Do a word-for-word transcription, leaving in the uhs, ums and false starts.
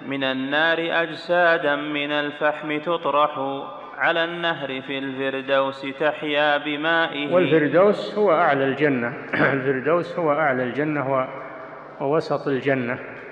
من النار أجسادا من الفحم تطرح على النهر في الفردوس تحيا بمائه. والفردوس هو أعلى الجنة الفردوس هو أعلى الجنة ووسط الجنة.